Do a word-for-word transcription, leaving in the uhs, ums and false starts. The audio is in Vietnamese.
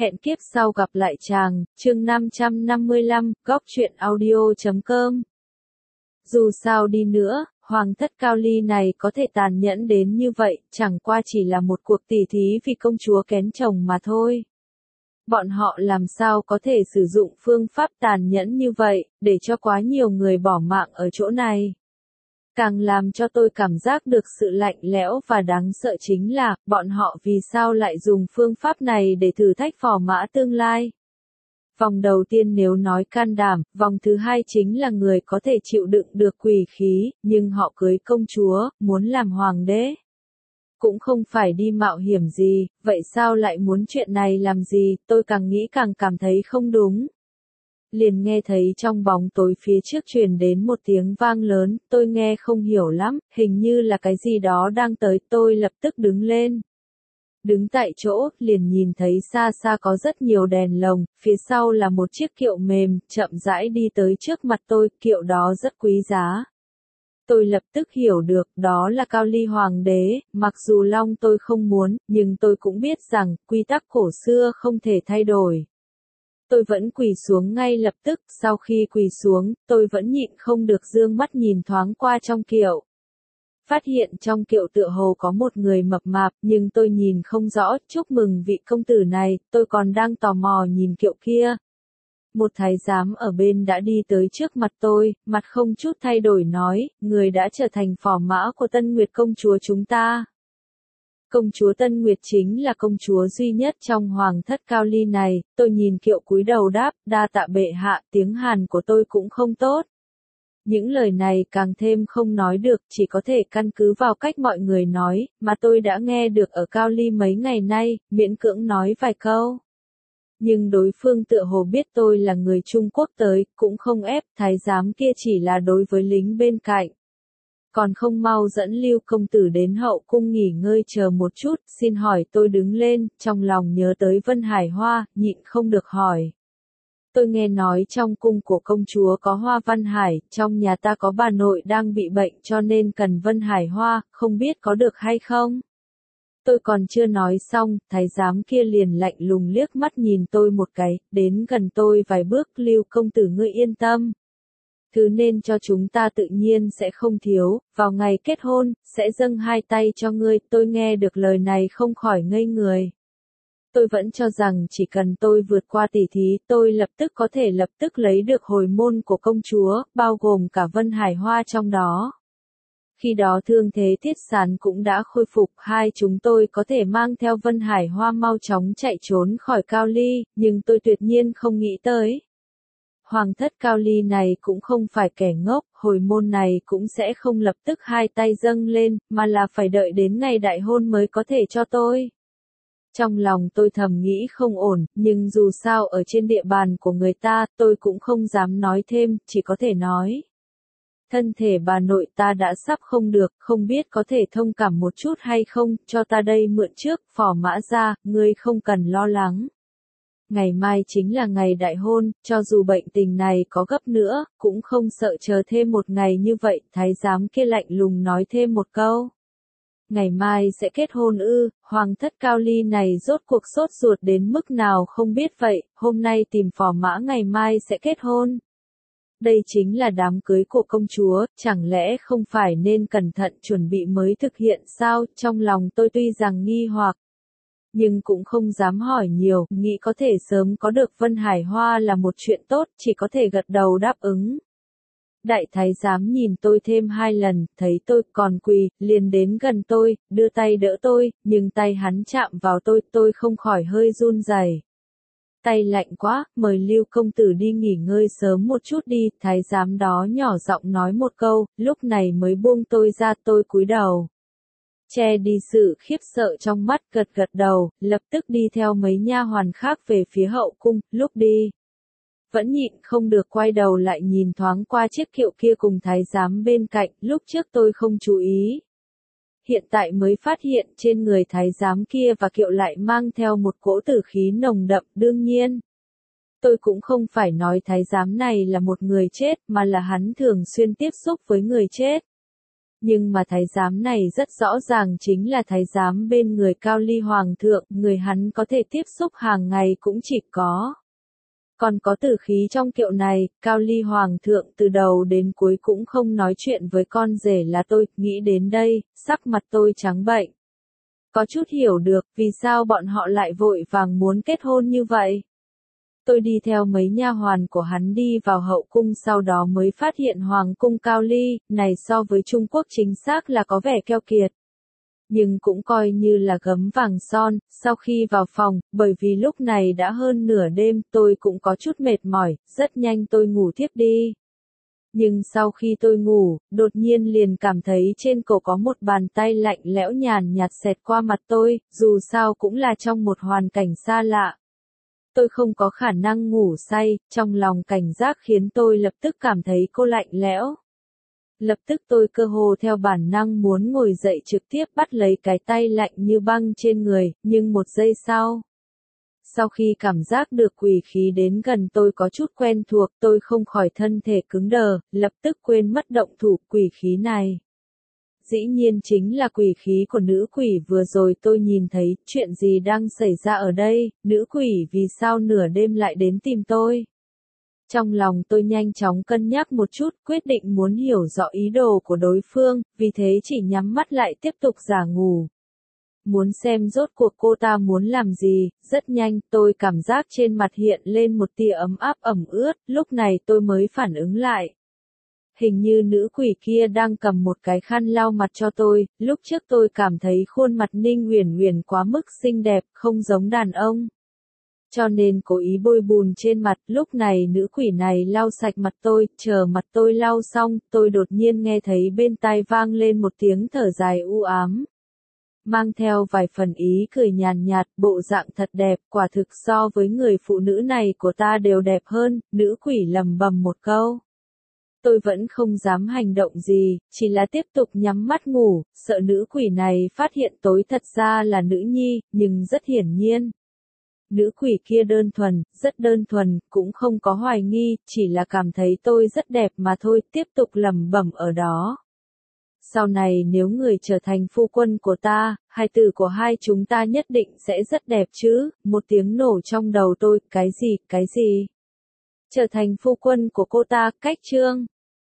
Hẹn kiếp sau gặp lại chàng, chương năm trăm năm mươi lăm, góc truyện audio chấm com. Dù sao đi nữa, hoàng thất Cao Ly này có thể tàn nhẫn đến như vậy, chẳng qua chỉ là một cuộc tỉ thí vì công chúa kén chồng mà thôi. Bọn họ làm sao có thể sử dụng phương pháp tàn nhẫn như vậy, để cho quá nhiều người bỏ mạng ở chỗ này. Càng làm cho tôi cảm giác được sự lạnh lẽo và đáng sợ chính là, bọn họ vì sao lại dùng phương pháp này để thử thách phò mã tương lai. Vòng đầu tiên nếu nói can đảm, vòng thứ hai chính là người có thể chịu đựng được quỷ khí, nhưng họ cưới công chúa, muốn làm hoàng đế. Cũng không phải đi mạo hiểm gì, vậy sao lại muốn chuyện này làm gì, tôi càng nghĩ càng cảm thấy không đúng. Liền nghe thấy trong bóng tối phía trước truyền đến một tiếng vang lớn, tôi nghe không hiểu lắm, hình như là cái gì đó đang tới, tôi lập tức đứng lên. Đứng tại chỗ, liền nhìn thấy xa xa có rất nhiều đèn lồng, phía sau là một chiếc kiệu mềm, chậm rãi đi tới trước mặt tôi, kiệu đó rất quý giá. Tôi lập tức hiểu được, đó là Cao Ly Hoàng đế, mặc dù long tôi không muốn, nhưng tôi cũng biết rằng, quy tắc cổ xưa không thể thay đổi. Tôi vẫn quỳ xuống ngay lập tức, sau khi quỳ xuống, tôi vẫn nhịn không được dương mắt nhìn thoáng qua trong kiệu. Phát hiện trong kiệu tựa hồ có một người mập mạp, nhưng tôi nhìn không rõ, chúc mừng vị công tử này, tôi còn đang tò mò nhìn kiệu kia. Một thái giám ở bên đã đi tới trước mặt tôi, mặt không chút thay đổi nói, người đã trở thành phò mã của Tân Nguyệt công chúa chúng ta. Công chúa Tân Nguyệt chính là công chúa duy nhất trong hoàng thất Cao Ly này, tôi nhìn kiệu cúi đầu đáp, đa tạ bệ hạ, tiếng Hàn của tôi cũng không tốt. Những lời này càng thêm không nói được, chỉ có thể căn cứ vào cách mọi người nói, mà tôi đã nghe được ở Cao Ly mấy ngày nay, miễn cưỡng nói vài câu. Nhưng đối phương tựa hồ biết tôi là người Trung Quốc tới, cũng không ép, thái giám kia chỉ là đối với lính bên cạnh. Còn không mau dẫn Lưu công tử đến hậu cung nghỉ ngơi chờ một chút, xin hỏi tôi đứng lên, trong lòng nhớ tới Vân Hải Hoa, nhịn không được hỏi. Tôi nghe nói trong cung của công chúa có hoa Văn Hải, trong nhà ta có bà nội đang bị bệnh cho nên cần Vân Hải Hoa, không biết có được hay không? Tôi còn chưa nói xong, thái giám kia liền lạnh lùng liếc mắt nhìn tôi một cái, đến gần tôi vài bước, Lưu công tử ngươi yên tâm. Thứ nên cho chúng ta tự nhiên sẽ không thiếu, vào ngày kết hôn, sẽ dâng hai tay cho ngươi, tôi nghe được lời này không khỏi ngây người. Tôi vẫn cho rằng chỉ cần tôi vượt qua tỉ thí, tôi lập tức có thể lập tức lấy được hồi môn của công chúa, bao gồm cả Vân Hải Hoa trong đó. Khi đó thương thế Thiết Sán cũng đã khôi phục, hai chúng tôi có thể mang theo Vân Hải Hoa mau chóng chạy trốn khỏi Cao Ly, nhưng tôi tuyệt nhiên không nghĩ tới. Hoàng thất Cao Ly này cũng không phải kẻ ngốc, hồi môn này cũng sẽ không lập tức hai tay dâng lên, mà là phải đợi đến ngày đại hôn mới có thể cho tôi. Trong lòng tôi thầm nghĩ không ổn, nhưng dù sao ở trên địa bàn của người ta, tôi cũng không dám nói thêm, chỉ có thể nói. Thân thể bà nội ta đã sắp không được, không biết có thể thông cảm một chút hay không, cho ta đây mượn trước, phò mã ra, ngươi không cần lo lắng. Ngày mai chính là ngày đại hôn, cho dù bệnh tình này có gấp nữa, cũng không sợ chờ thêm một ngày như vậy, thái giám kia lạnh lùng nói thêm một câu. Ngày mai sẽ kết hôn ư, hoàng thất Cao Ly này rốt cuộc sốt ruột đến mức nào không biết vậy, hôm nay tìm phò mã ngày mai sẽ kết hôn. Đây chính là đám cưới của công chúa, chẳng lẽ không phải nên cẩn thận chuẩn bị mới thực hiện sao, trong lòng tôi tuy rằng nghi hoặc. Nhưng cũng không dám hỏi nhiều, nghĩ có thể sớm có được Vân Hải Hoa là một chuyện tốt, chỉ có thể gật đầu đáp ứng. Đại thái giám nhìn tôi thêm hai lần, thấy tôi còn quỳ, liền đến gần tôi, đưa tay đỡ tôi, nhưng tay hắn chạm vào tôi, tôi không khỏi hơi run rẩy. Tay lạnh quá, mời Lưu công tử đi nghỉ ngơi sớm một chút đi, thái giám đó nhỏ giọng nói một câu, lúc này mới buông tôi ra, tôi cúi đầu. Che đi sự khiếp sợ trong mắt, gật gật đầu, lập tức đi theo mấy nha hoàn khác về phía hậu cung, lúc đi. Vẫn nhịn không được quay đầu lại nhìn thoáng qua chiếc kiệu kia cùng thái giám bên cạnh, lúc trước tôi không chú ý. Hiện tại mới phát hiện trên người thái giám kia và kiệu lại mang theo một cỗ tử khí nồng đậm, đương nhiên. Tôi cũng không phải nói thái giám này là một người chết, mà là hắn thường xuyên tiếp xúc với người chết. Nhưng mà thái giám này rất rõ ràng chính là thái giám bên người Cao Ly Hoàng thượng, người hắn có thể tiếp xúc hàng ngày cũng chỉ có. Còn có tử khí trong kiệu này, Cao Ly Hoàng thượng từ đầu đến cuối cũng không nói chuyện với con rể là tôi, nghĩ đến đây, sắc mặt tôi trắng bệch. Có chút hiểu được vì sao bọn họ lại vội vàng muốn kết hôn như vậy. Tôi đi theo mấy nha hoàn của hắn đi vào hậu cung, sau đó mới phát hiện hoàng cung Cao Ly này so với Trung Quốc chính xác là có vẻ keo kiệt. Nhưng cũng coi như là gấm vàng son. Sau khi vào phòng, bởi vì lúc này đã hơn nửa đêm, tôi cũng có chút mệt mỏi, rất nhanh tôi ngủ thiếp đi. Nhưng sau khi tôi ngủ, đột nhiên liền cảm thấy trên cổ có một bàn tay lạnh lẽo nhàn nhạt xẹt qua mặt tôi, dù sao cũng là trong một hoàn cảnh xa lạ. Tôi không có khả năng ngủ say, trong lòng cảnh giác khiến tôi lập tức cảm thấy cô lạnh lẽo. Lập tức tôi cơ hồ theo bản năng muốn ngồi dậy trực tiếp bắt lấy cái tay lạnh như băng trên người, nhưng một giây sau. Sau khi cảm giác được quỷ khí đến gần tôi có chút quen thuộc, tôi không khỏi thân thể cứng đờ, lập tức quên mất động thủ quỷ khí này. Dĩ nhiên chính là quỷ khí của nữ quỷ vừa rồi tôi nhìn thấy, chuyện gì đang xảy ra ở đây, nữ quỷ vì sao nửa đêm lại đến tìm tôi. Trong lòng tôi nhanh chóng cân nhắc một chút, quyết định muốn hiểu rõ ý đồ của đối phương, vì thế chỉ nhắm mắt lại tiếp tục giả ngủ. Muốn xem rốt cuộc cô ta muốn làm gì, rất nhanh, tôi cảm giác trên mặt hiện lên một tia ấm áp ẩm ướt, lúc này tôi mới phản ứng lại. Hình như nữ quỷ kia đang cầm một cái khăn lau mặt cho tôi, lúc trước tôi cảm thấy khuôn mặt Ninh Uyển Uyển quá mức xinh đẹp, không giống đàn ông. Cho nên cố ý bôi bùn trên mặt, lúc này nữ quỷ này lau sạch mặt tôi, chờ mặt tôi lau xong, tôi đột nhiên nghe thấy bên tai vang lên một tiếng thở dài u ám. Mang theo vài phần ý cười nhàn nhạt, bộ dạng thật đẹp, quả thực so với người phụ nữ này của ta đều đẹp hơn, nữ quỷ lầm bầm một câu. Tôi vẫn không dám hành động gì, chỉ là tiếp tục nhắm mắt ngủ, sợ nữ quỷ này phát hiện tôi thật ra là nữ nhi, nhưng rất hiển nhiên. Nữ quỷ kia đơn thuần, rất đơn thuần, cũng không có hoài nghi, chỉ là cảm thấy tôi rất đẹp mà thôi, tiếp tục lẩm bẩm ở đó. Sau này nếu người trở thành phu quân của ta, hai từ của hai chúng ta nhất định sẽ rất đẹp chứ, một tiếng nổ trong đầu tôi, cái gì, cái gì? Trở thành phu quân của cô ta, cách chương.